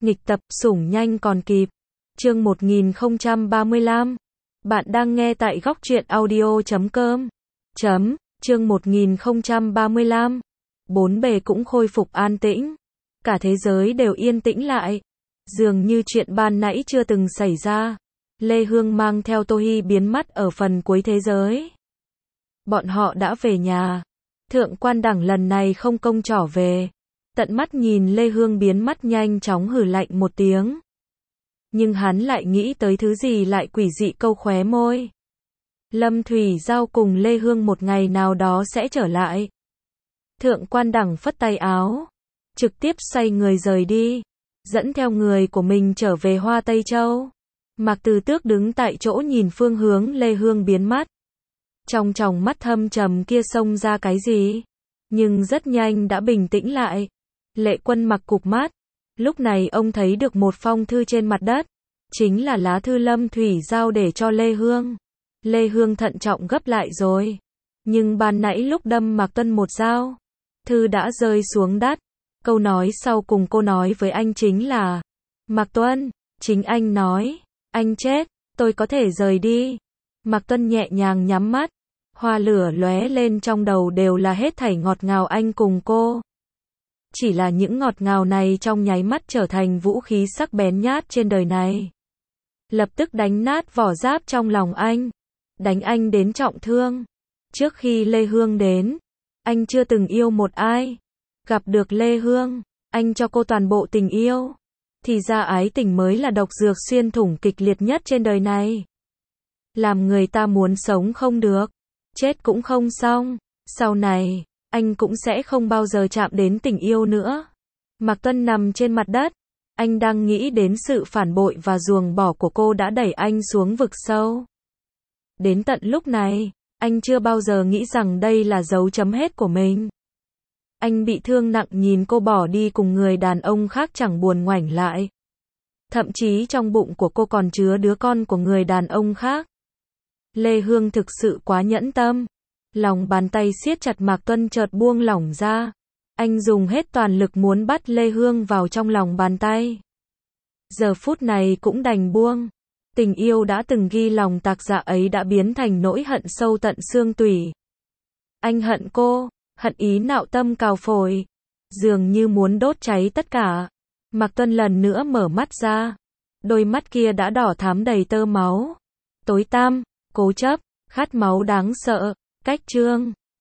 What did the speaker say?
Nghịch tập, sủng nhanh còn kịp. Chương 1035. Bạn đang nghe tại góc truyện audio.com. Chương 1035. Bốn bề cũng khôi phục an tĩnh. Cả thế giới đều yên tĩnh lại. Dường như chuyện ban nãy chưa từng xảy ra. Lê Hương mang theo Tô Hi biến mất ở phần cuối thế giới. Bọn họ đã về nhà. Thượng quan đẳng lần này không công trỏ về. Tận mắt nhìn Lê Hương biến mất nhanh chóng hừ lạnh một tiếng. Nhưng hắn lại nghĩ tới thứ gì lại quỷ dị câu khóe môi. Lâm Thủy Giao cùng Lê Hương một ngày nào đó sẽ trở lại. Thượng quan đẳng phất tay áo. Trực tiếp xoay người rời đi. Dẫn theo người của mình trở về Hoa Tây Châu. Mạc Từ Tước đứng tại chỗ nhìn phương hướng Lê Hương biến mất. Trong tròng mắt thâm trầm kia xông ra cái gì? Nhưng rất nhanh đã bình tĩnh lại. Lệ Quân mặc cụp mắt. Lúc này ông thấy được một phong thư trên mặt đất. Chính là lá thư Lâm Thủy Giao để cho Lê Hương. Lê Hương thận trọng gấp lại rồi. Nhưng ban nãy lúc đâm Mạc Tuân một dao, thư đã rơi xuống đất. Câu nói sau cùng cô nói với anh chính là: Mạc Tuân, chính anh nói, anh chết, tôi có thể rời đi. Mạc Tuân nhẹ nhàng nhắm mắt. Hoa lửa lóe lên trong đầu đều là hết thảy ngọt ngào anh cùng cô. Chỉ là những ngọt ngào này trong nháy mắt trở thành vũ khí sắc bén nhất trên đời này. Lập tức đánh nát vỏ giáp trong lòng anh. Đánh anh đến trọng thương. Trước khi Lê Hương đến, anh chưa từng yêu một ai. Gặp được Lê Hương, anh cho cô toàn bộ tình yêu. Thì ra ái tình mới là độc dược xuyên thủng kịch liệt nhất trên đời này. Làm người ta muốn sống không được, chết cũng không xong. Sau này, anh cũng sẽ không bao giờ chạm đến tình yêu nữa. Mạc Tuân nằm trên mặt đất. Anh đang nghĩ đến sự phản bội và ruồng bỏ của cô đã đẩy anh xuống vực sâu. Đến tận lúc này, anh chưa bao giờ nghĩ rằng đây là dấu chấm hết của mình. Anh bị thương nặng nhìn cô bỏ đi cùng người đàn ông khác chẳng buồn ngoảnh lại. Thậm chí trong bụng của cô còn chứa đứa con của người đàn ông khác. Lê Hương thực sự quá nhẫn tâm. Lòng bàn tay siết chặt Mạc Tuân chợt buông lỏng ra. Anh dùng hết toàn lực muốn bắt Lê Hương vào trong lòng bàn tay. Giờ phút này cũng đành buông. Tình yêu đã từng ghi lòng tạc dạ ấy đã biến thành nỗi hận sâu tận xương tủy. Anh hận cô, hận ý nạo tâm cào phổi. Dường như muốn đốt cháy tất cả. Mạc Tuân lần nữa mở mắt ra. Đôi mắt kia đã đỏ thắm đầy tơ máu. Tối tăm, cố chấp, khát máu đáng sợ. Cách chương